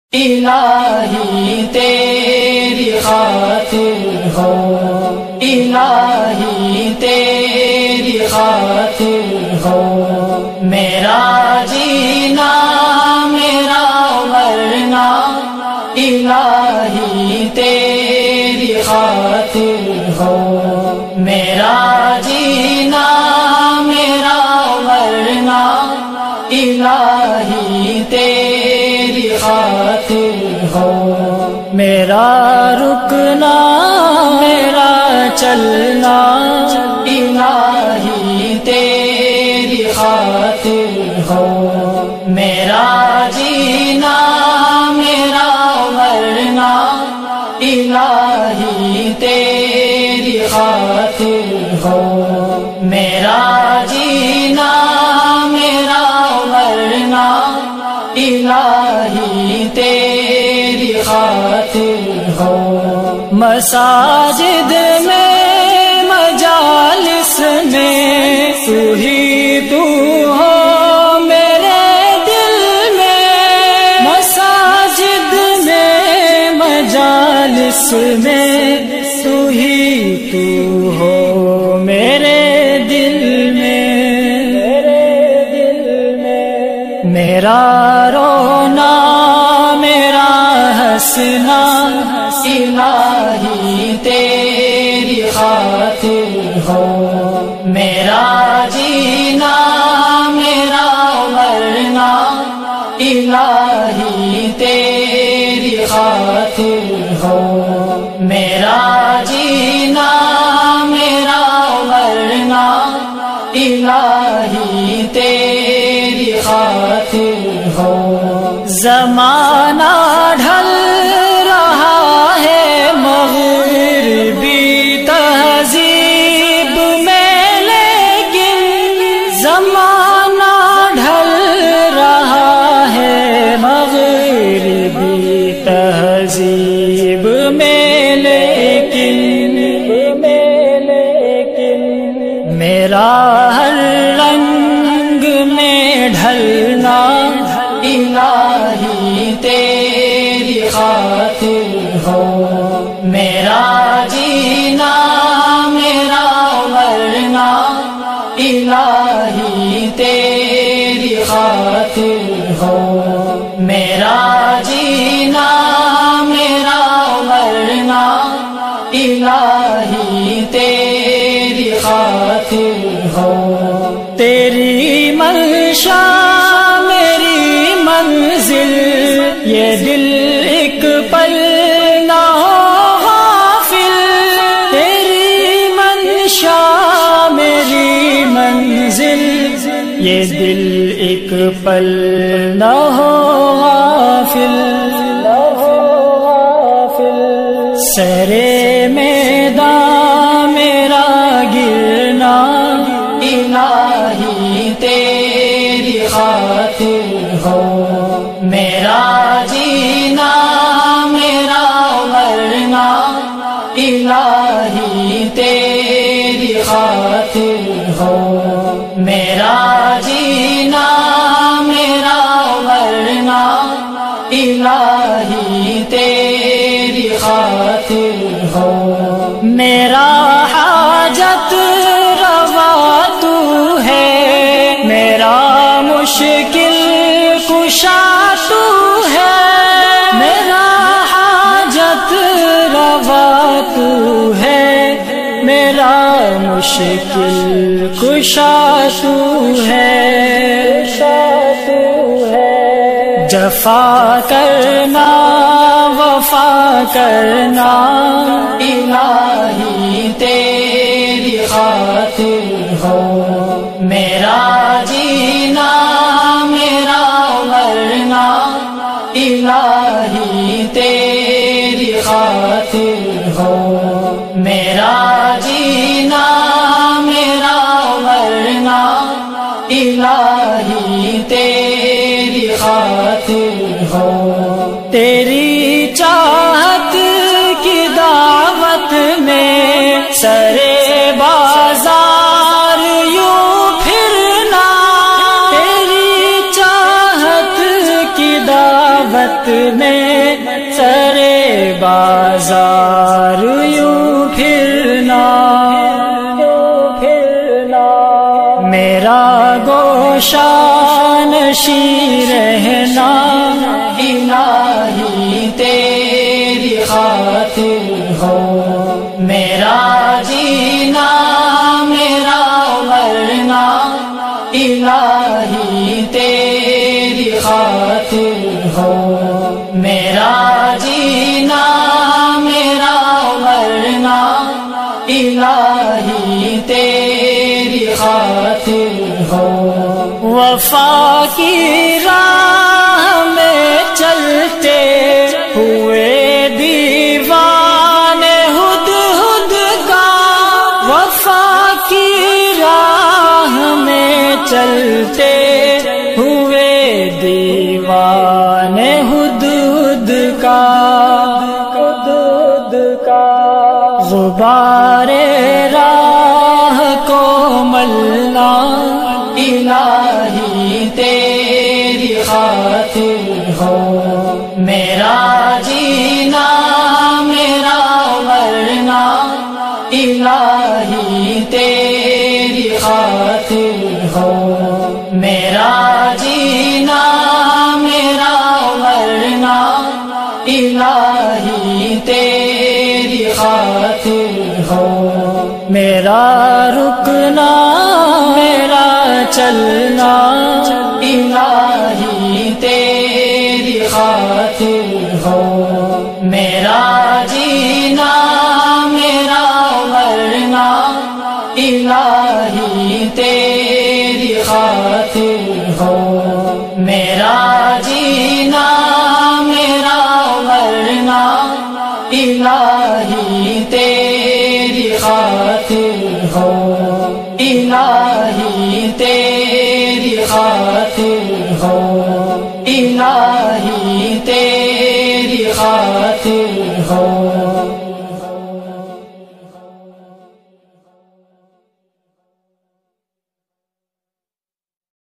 الہی تیری خاطر ہو، الہی تیری خاطر ہو، میرا جینا میرا مرنا الہی تیری خاطر ہو، میرا جینا میرا مرنا الہی تیری خاطر ہو، میرا رکنا میرا چلنا الہی تیری خاطر ہو، میرا جینا میرا مرنا الہی تیری خاطر ہو، میرا جینا میرا مرنا الہی تیری خاطر ہو، مساجد میں مجالس میں تو ہی تو ہو میرے دل میں، مساجد میں مجالس میں تو ہی تو ہو میرے دل میں، میرا رونا میرا ہنسنا الہی تیری خاطر ہو، میرا جینا میرا مرنا الہی تیری خاطر ہو، میرا جینا میرا مرنا الہی تیری خاطر ہو، زمانہ ڈھل رہا ہے مغربی تہذیب میں، لیکن زمانہ ڈھل رہا ہے مغربی تہذیب میں، لیکن میرا ہر رنگ میں ڈھلنا الہی تیری خاطر ہو، میرا جینا میرا مرنا الہی تیری خاطر ہو، میرا جینا میرا مرنا الہی تیری خاطر ہو، تیری منشا میری منزل یہ دل ایک پل نہ ہو غافل، تیری منشا میری منزل یہ دل ایک پل نہ ہو غافل، سرے میدان میرا گرنا الہی تیری خاطر ہو، میرا جینا میرا مرنا الہی تیری خاطر ہو، میرا جینا میرا مرنا الہی تیری خاطر ہو، میرا حاجت روا تو ہے، میرا مشکل کشا تو ہے، میرا حاجت روا تو ہے، میرا مشکل کشا تو ہے، جفا کرنا وفا کرنا الہی تیری خاطر ہو، میرا جینا میرا مرنا الہی تیری خاطر ہو، میرا جینا میرا مرنا الہی تیری خاطر ہو، تیری چاہت کی دعوت میں سرے بازار یوں پھرنا، تیری چاہت کی دعوت قیامت میں سرے بازار یوں پھرنا، میرا گوشہ نشیں رہنا، الہی تیری خاطر ہو میرا جینا میرا مرنا، الہی تیری خاطر ہو میرا جینا میرا مرنا، الہی تیری خاطر ہو۔ وفا کی راہ میں چلتے ہوئے دیوانے ہدہد کا، وفا کی راہ میں چلتے ہوئے دیوانے ہدہد کا، غبار راہ کو ملنا، الہی تیری خاطر ہو میرا جینا میرا مرنا، الہی تیری خاطر ہو میرا جینا میرا مرنا، الہی تیری خاطر ہو میرا رکنا میرا چلنا، الہی تیری خاطر ہو میرا جینا میرا مرنا، الہی تیری خاطر ہو میرا جینا میرا مرنا، الہی تیری خاطر ہو، الہی تیری خاطر ہو، الہی